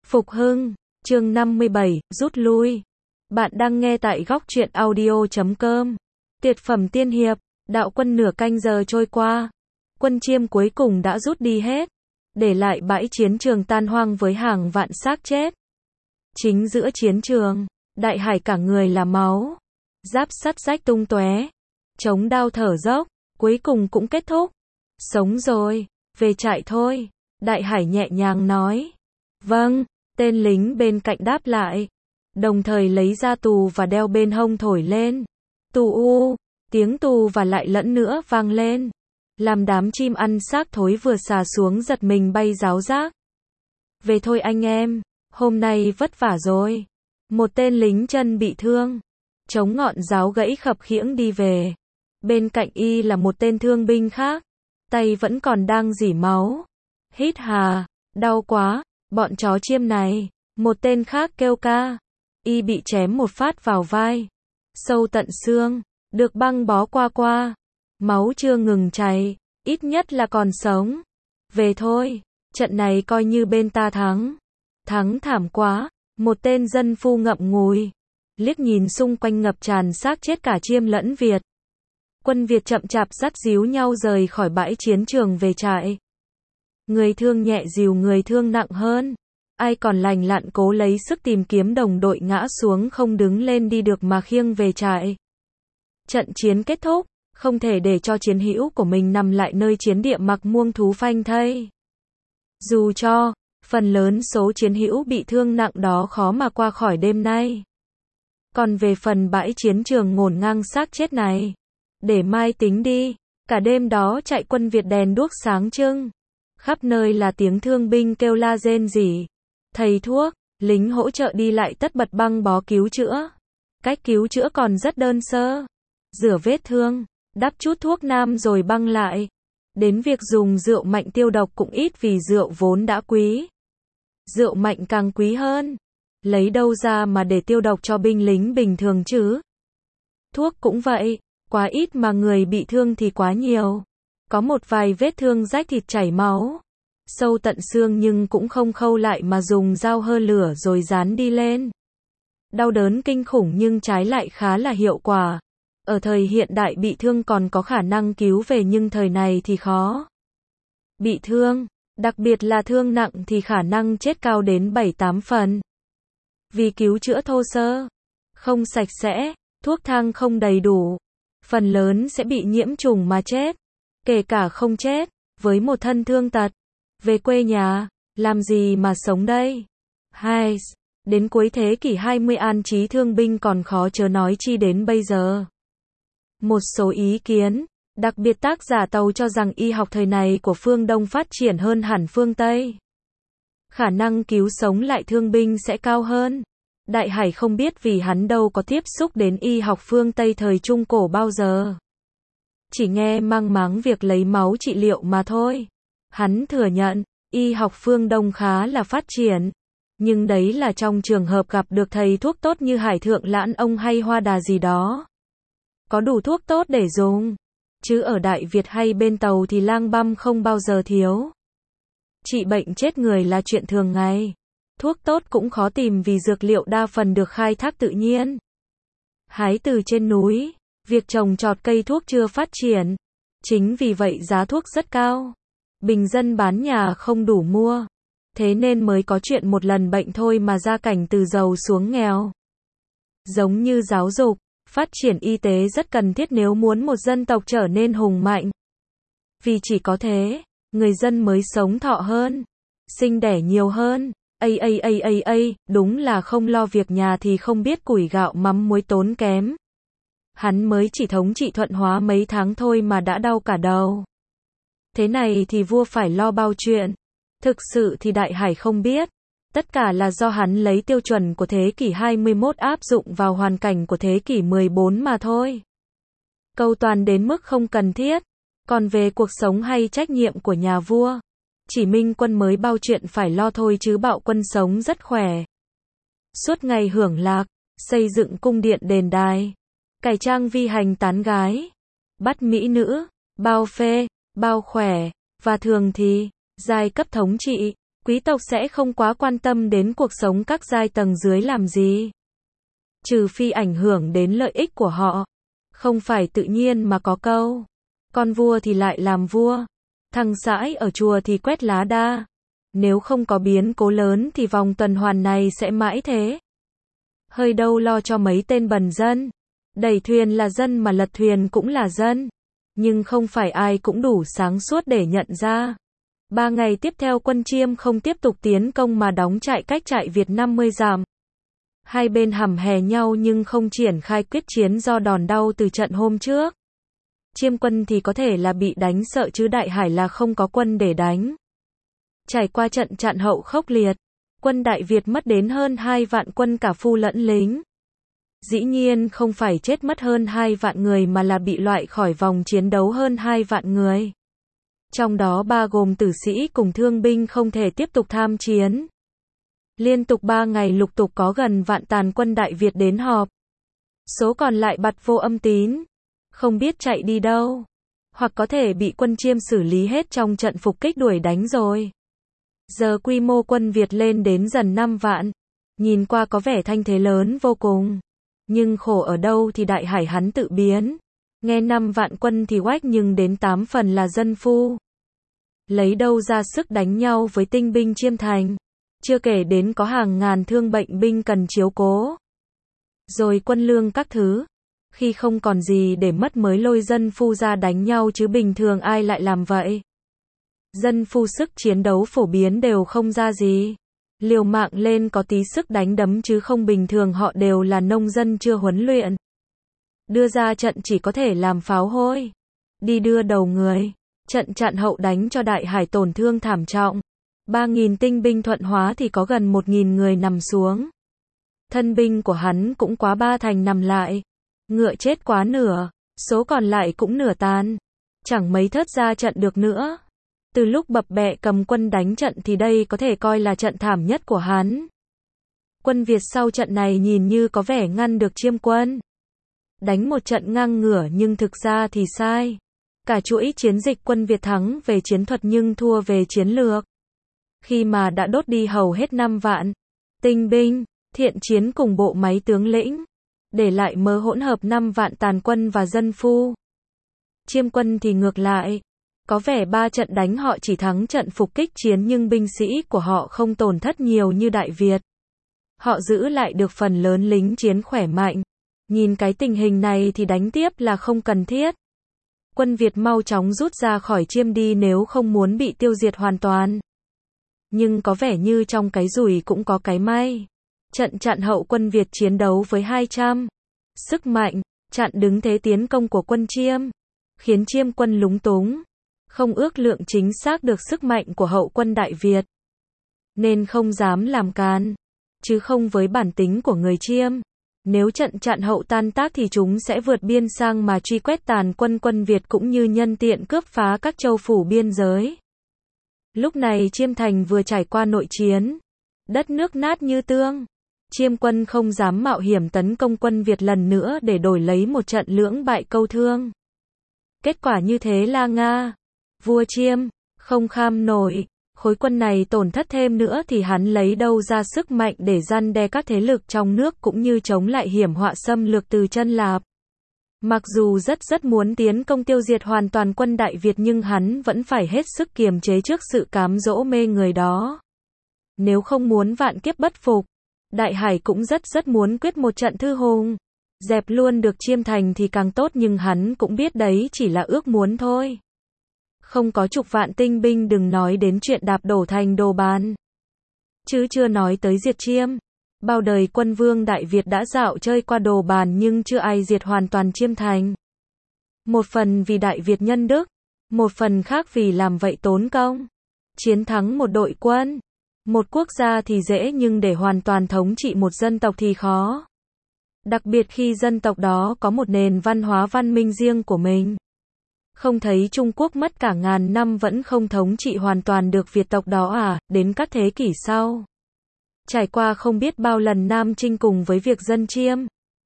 Phục hưng, chương 57, rút lui. Bạn đang nghe tại góc truyện audio.com. Tuyệt phẩm tiên hiệp, đạo quân nửa canh giờ trôi qua. Quân Chiêm cuối cùng đã rút đi hết, để lại bãi chiến trường tan hoang với hàng vạn xác chết. Chính giữa chiến trường, đại hải cả người là máu, giáp sắt rách tung tóe, chống đao thở dốc, cuối cùng cũng kết thúc. Sống rồi, về trại thôi, đại hải nhẹ nhàng nói. Vâng, tên lính bên cạnh đáp lại, đồng thời lấy ra tù và đeo bên hông thổi lên. Tù u, tiếng tù và lại lẫn nữa vang lên, làm đám chim ăn xác thối vừa xà xuống giật mình bay ráo rác. Về thôi anh em, hôm nay vất vả rồi. Một tên lính chân bị thương, chống ngọn giáo gãy khập khiễng đi về. Bên cạnh y là một tên thương binh khác, tay vẫn còn đang rỉ máu. Hít hà, đau quá, bọn chó chiêm này. Một tên khác kêu ca. Y bị chém một phát vào vai, sâu tận xương, được băng bó qua qua. Máu chưa ngừng chảy, ít nhất là còn sống. Về thôi, trận này coi như bên ta thắng. Thắng thảm quá, một tên dân phu ngậm ngùi, liếc nhìn xung quanh ngập tràn xác chết cả Chiêm lẫn Việt. Quân Việt chậm chạp dắt díu nhau rời khỏi bãi chiến trường về trại. Người thương nhẹ dìu người thương nặng hơn. Ai còn lành lặn cố lấy sức tìm kiếm đồng đội ngã xuống không đứng lên đi được mà khiêng về trại. Trận chiến kết thúc, không thể để cho chiến hữu của mình nằm lại nơi chiến địa mặc muông thú phanh thây. Dù cho, phần lớn số chiến hữu bị thương nặng đó khó mà qua khỏi đêm nay. Còn về phần bãi chiến trường ngổn ngang xác chết này, để mai tính đi. Cả đêm đó chạy quân Việt đèn đuốc sáng trưng, khắp nơi là tiếng thương binh kêu la rên rỉ. Thầy thuốc, lính hỗ trợ đi lại tất bật băng bó cứu chữa. Cách cứu chữa còn rất đơn sơ. Rửa vết thương, đắp chút thuốc nam rồi băng lại. Đến việc dùng rượu mạnh tiêu độc cũng ít vì rượu vốn đã quý. Rượu mạnh càng quý hơn. Lấy đâu ra mà để tiêu độc cho binh lính bình thường chứ? Thuốc cũng vậy, quá ít mà người bị thương thì quá nhiều. Có một vài vết thương rách thịt chảy máu, sâu tận xương nhưng cũng không khâu lại mà dùng dao hơ lửa rồi dán đi lên. Đau đớn kinh khủng nhưng trái lại khá là hiệu quả. Ở thời hiện đại bị thương còn có khả năng cứu về nhưng thời này thì khó. Bị thương, đặc biệt là thương nặng thì khả năng chết cao đến 7-8 phần. Vì cứu chữa thô sơ, không sạch sẽ, thuốc thang không đầy đủ, phần lớn sẽ bị nhiễm trùng mà chết. Kể cả không chết, với một thân thương tật, về quê nhà, làm gì mà sống đây? Hai, đến cuối thế kỷ 20 an trí thương binh còn khó chớ nói chi đến bây giờ. Một số ý kiến, đặc biệt tác giả Tàu cho rằng y học thời này của phương Đông phát triển hơn hẳn phương Tây. Khả năng cứu sống lại thương binh sẽ cao hơn. Đại Hải không biết vì hắn đâu có tiếp xúc đến y học phương Tây thời Trung Cổ bao giờ. Chỉ nghe mang máng việc lấy máu trị liệu mà thôi. Hắn thừa nhận, y học phương Đông khá là phát triển. Nhưng đấy là trong trường hợp gặp được thầy thuốc tốt như Hải Thượng Lãn Ông hay Hoa Đà gì đó. Có đủ thuốc tốt để dùng. Chứ ở Đại Việt hay bên Tàu thì lang băm không bao giờ thiếu. Trị bệnh chết người là chuyện thường ngày. Thuốc tốt cũng khó tìm vì dược liệu đa phần được khai thác tự nhiên. Hái từ trên núi, việc trồng trọt cây thuốc chưa phát triển. Chính vì vậy giá thuốc rất cao. Bình dân bán nhà không đủ mua. Thế nên mới có chuyện một lần bệnh thôi mà gia cảnh từ giàu xuống nghèo. Giống như giáo dục, phát triển y tế rất cần thiết nếu muốn một dân tộc trở nên hùng mạnh. Vì chỉ có thế, người dân mới sống thọ hơn, sinh đẻ nhiều hơn. Đúng là không lo việc nhà thì không biết củi gạo mắm muối tốn kém. Hắn mới chỉ thống trị Thuận Hóa mấy tháng thôi mà đã đau cả đầu. Thế này thì vua phải lo bao chuyện. Thực sự thì Đại Hải không biết. Tất cả là do hắn lấy tiêu chuẩn của thế kỷ 21 áp dụng vào hoàn cảnh của thế kỷ 14 mà thôi. Cầu toàn đến mức không cần thiết. Còn về cuộc sống hay trách nhiệm của nhà vua, chỉ Minh Quân mới bao chuyện phải lo thôi chứ Bạo Quân sống rất khỏe. Suốt ngày hưởng lạc, xây dựng cung điện đền đài, cải trang vi hành tán gái, bắt mỹ nữ, bao phê, bao khỏe, và thường thì, giai cấp thống trị, Quý tộc sẽ không quá quan tâm đến cuộc sống các giai tầng dưới làm gì. Trừ phi ảnh hưởng đến lợi ích của họ. Không phải tự nhiên mà có câu. Con vua thì lại làm vua. Thằng sãi ở chùa thì quét lá đa. Nếu không có biến cố lớn thì vòng tuần hoàn này sẽ mãi thế. Hơi đâu lo cho mấy tên bần dân. Đẩy thuyền là dân mà lật thuyền cũng là dân. Nhưng không phải ai cũng đủ sáng suốt để nhận ra. 3 ngày tiếp theo quân Chiêm không tiếp tục tiến công mà đóng trại cách trại Việt 50 dặm. Hai bên hằm hè nhau nhưng không triển khai quyết chiến do đòn đau từ trận hôm trước. Chiêm quân thì có thể là bị đánh sợ chứ Đại Hải là không có quân để đánh. Trải qua trận Trạn Hậu khốc liệt, quân Đại Việt mất đến hơn 2 vạn quân cả phu lẫn lính. Dĩ nhiên không phải chết mất hơn 2 vạn người mà là bị loại khỏi vòng chiến đấu hơn 2 vạn người. Trong đó bao gồm tử sĩ cùng thương binh không thể tiếp tục tham chiến. Liên tục 3 ngày lục tục có gần vạn tàn quân Đại Việt đến họp. Số còn lại bặt vô âm tín. Không biết chạy đi đâu. Hoặc có thể bị quân Chiêm xử lý hết trong trận phục kích đuổi đánh rồi. Giờ quy mô quân Việt lên đến dần 5 vạn. Nhìn qua có vẻ thanh thế lớn vô cùng. Nhưng khổ ở đâu thì Đại Hải hắn tự biến. Nghe 5 vạn quân thì oách nhưng đến 8 phần là dân phu. Lấy đâu ra sức đánh nhau với tinh binh Chiêm thành. Chưa kể đến có hàng ngàn thương bệnh binh cần chiếu cố. Rồi quân lương các thứ. Khi không còn gì để mất mới lôi dân phu ra đánh nhau chứ bình thường ai lại làm vậy. Dân phu sức chiến đấu phổ biến đều không ra gì. Liều mạng lên có tí sức đánh đấm chứ không bình thường họ đều là nông dân chưa huấn luyện. Đưa ra trận chỉ có thể làm pháo hôi. Đi đưa đầu người. Trận Trạn Hậu đánh cho Đại Hải tổn thương thảm trọng. 3.000 tinh binh Thuận Hóa thì có gần 1.000 người nằm xuống. Thân binh của hắn cũng quá 3 thành nằm lại. Ngựa chết quá nửa. Số còn lại cũng nửa tàn. Chẳng mấy thớt ra trận được nữa. Từ lúc Bập Bẹ cầm quân đánh trận thì đây có thể coi là trận thảm nhất của hắn. Quân Việt sau trận này nhìn như có vẻ ngăn được Chiêm quân. Đánh một trận ngang ngửa nhưng thực ra thì sai. Cả chuỗi chiến dịch quân Việt thắng về chiến thuật nhưng thua về chiến lược. Khi mà đã đốt đi hầu hết 5 vạn tinh binh, thiện chiến cùng bộ máy tướng lĩnh, để lại mớ hỗn hợp 5 vạn tàn quân và dân phu. Chiêm quân thì ngược lại. Có vẻ 3 trận đánh họ chỉ thắng trận phục kích chiến nhưng binh sĩ của họ không tổn thất nhiều như Đại Việt. Họ giữ lại được phần lớn lính chiến khỏe mạnh. Nhìn cái tình hình này thì đánh tiếp là không cần thiết. Quân Việt mau chóng rút ra khỏi Chiêm đi nếu không muốn bị tiêu diệt hoàn toàn. Nhưng có vẻ như trong cái rủi cũng có cái may. Trận Trạn Hậu quân Việt chiến đấu với 200 sức mạnh, chặn đứng thế tiến công của quân Chiêm, khiến Chiêm quân lúng túng. Không ước lượng chính xác được sức mạnh của hậu quân Đại Việt. Nên không dám làm can. Chứ không với bản tính của người Chiêm. Nếu trận Trạn Hậu tan tác thì chúng sẽ vượt biên sang mà truy quét tàn quân Việt cũng như nhân tiện cướp phá các châu phủ biên giới. Lúc này Chiêm thành vừa trải qua nội chiến. Đất nước nát như tương. Chiêm quân không dám mạo hiểm tấn công quân Việt lần nữa để đổi lấy một trận lưỡng bại câu thương. Kết quả như thế là Nga. Vua Chiêm, không kham nổi, khối quân này tổn thất thêm nữa thì hắn lấy đâu ra sức mạnh để răn đe các thế lực trong nước cũng như chống lại hiểm họa xâm lược từ chân Lạp. Mặc dù rất muốn tiến công tiêu diệt hoàn toàn quân Đại Việt nhưng hắn vẫn phải hết sức kiềm chế trước sự cám dỗ mê người đó. Nếu không muốn vạn kiếp bất phục, Đại Hải cũng rất muốn quyết một trận thư hùng. Dẹp luôn được Chiêm thành thì càng tốt nhưng hắn cũng biết đấy chỉ là ước muốn thôi. Không có chục vạn tinh binh đừng nói đến chuyện đạp đổ thành đồ bàn. Chứ chưa nói tới diệt Chiêm. Bao đời quân vương Đại Việt đã dạo chơi qua đồ bàn nhưng chưa ai diệt hoàn toàn Chiêm thành. Một phần vì Đại Việt nhân đức, một phần khác vì làm vậy tốn công. Chiến thắng một đội quân, một quốc gia thì dễ nhưng để hoàn toàn thống trị một dân tộc thì khó. Đặc biệt khi dân tộc đó có một nền văn hóa văn minh riêng của mình. Không thấy Trung Quốc mất cả ngàn năm vẫn không thống trị hoàn toàn được Việt tộc đó à, đến các thế kỷ sau. Trải qua không biết bao lần Nam Chinh cùng với việc dân Chiêm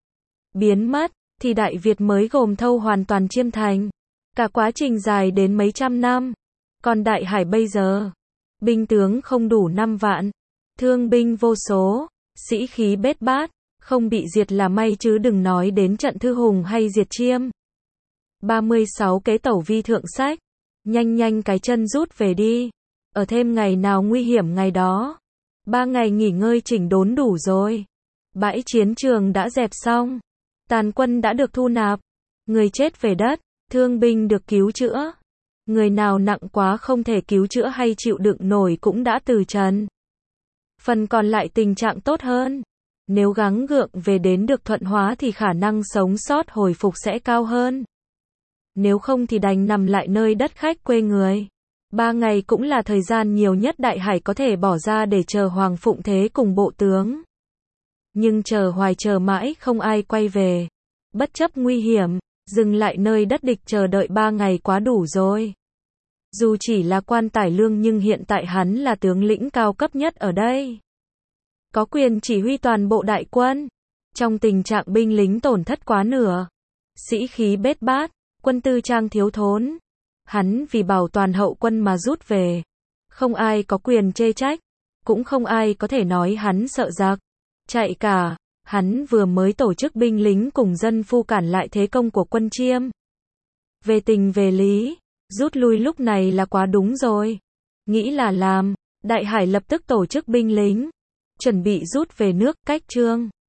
biến mất, thì Đại Việt mới gồm thâu hoàn toàn Chiêm thành. Cả quá trình dài đến mấy trăm năm. Còn Đại Hải bây giờ, binh tướng không đủ 5 vạn, thương binh vô số, sĩ khí bết bát, không bị diệt là may chứ đừng nói đến trận Thư Hùng hay diệt Chiêm. 36 kế tẩu vi thượng sách, nhanh nhanh cái chân rút về đi, ở thêm ngày nào nguy hiểm ngày đó. 3 ngày nghỉ ngơi chỉnh đốn đủ rồi. Bãi chiến trường đã dẹp xong, tàn quân đã được thu nạp, người chết về đất, thương binh được cứu chữa. Người nào nặng quá không thể cứu chữa hay chịu đựng nổi cũng đã từ trần. Phần còn lại tình trạng tốt hơn. Nếu gắng gượng về đến được Thuận Hóa thì khả năng sống sót hồi phục sẽ cao hơn. Nếu không thì đành nằm lại nơi đất khách quê người. 3 ngày cũng là thời gian nhiều nhất Đại Hải có thể bỏ ra để chờ Hoàng Phụng Thế cùng bộ tướng. Nhưng chờ hoài chờ mãi không ai quay về. Bất chấp nguy hiểm, dừng lại nơi đất địch chờ đợi 3 ngày quá đủ rồi. Dù chỉ là quan tải lương nhưng hiện tại hắn là tướng lĩnh cao cấp nhất ở đây. Có quyền chỉ huy toàn bộ đại quân. Trong tình trạng binh lính tổn thất quá nửa, sĩ khí bết bát, quân tư trang thiếu thốn, hắn vì bảo toàn hậu quân mà rút về. Không ai có quyền chê trách, cũng không ai có thể nói hắn sợ giặc, chạy cả. Hắn vừa mới tổ chức binh lính cùng dân phu cản lại thế công của quân Chiêm. Về tình về lý, rút lui lúc này là quá đúng rồi. Nghĩ là làm, Đại Hải lập tức tổ chức binh lính, chuẩn bị rút về nước, cách Trương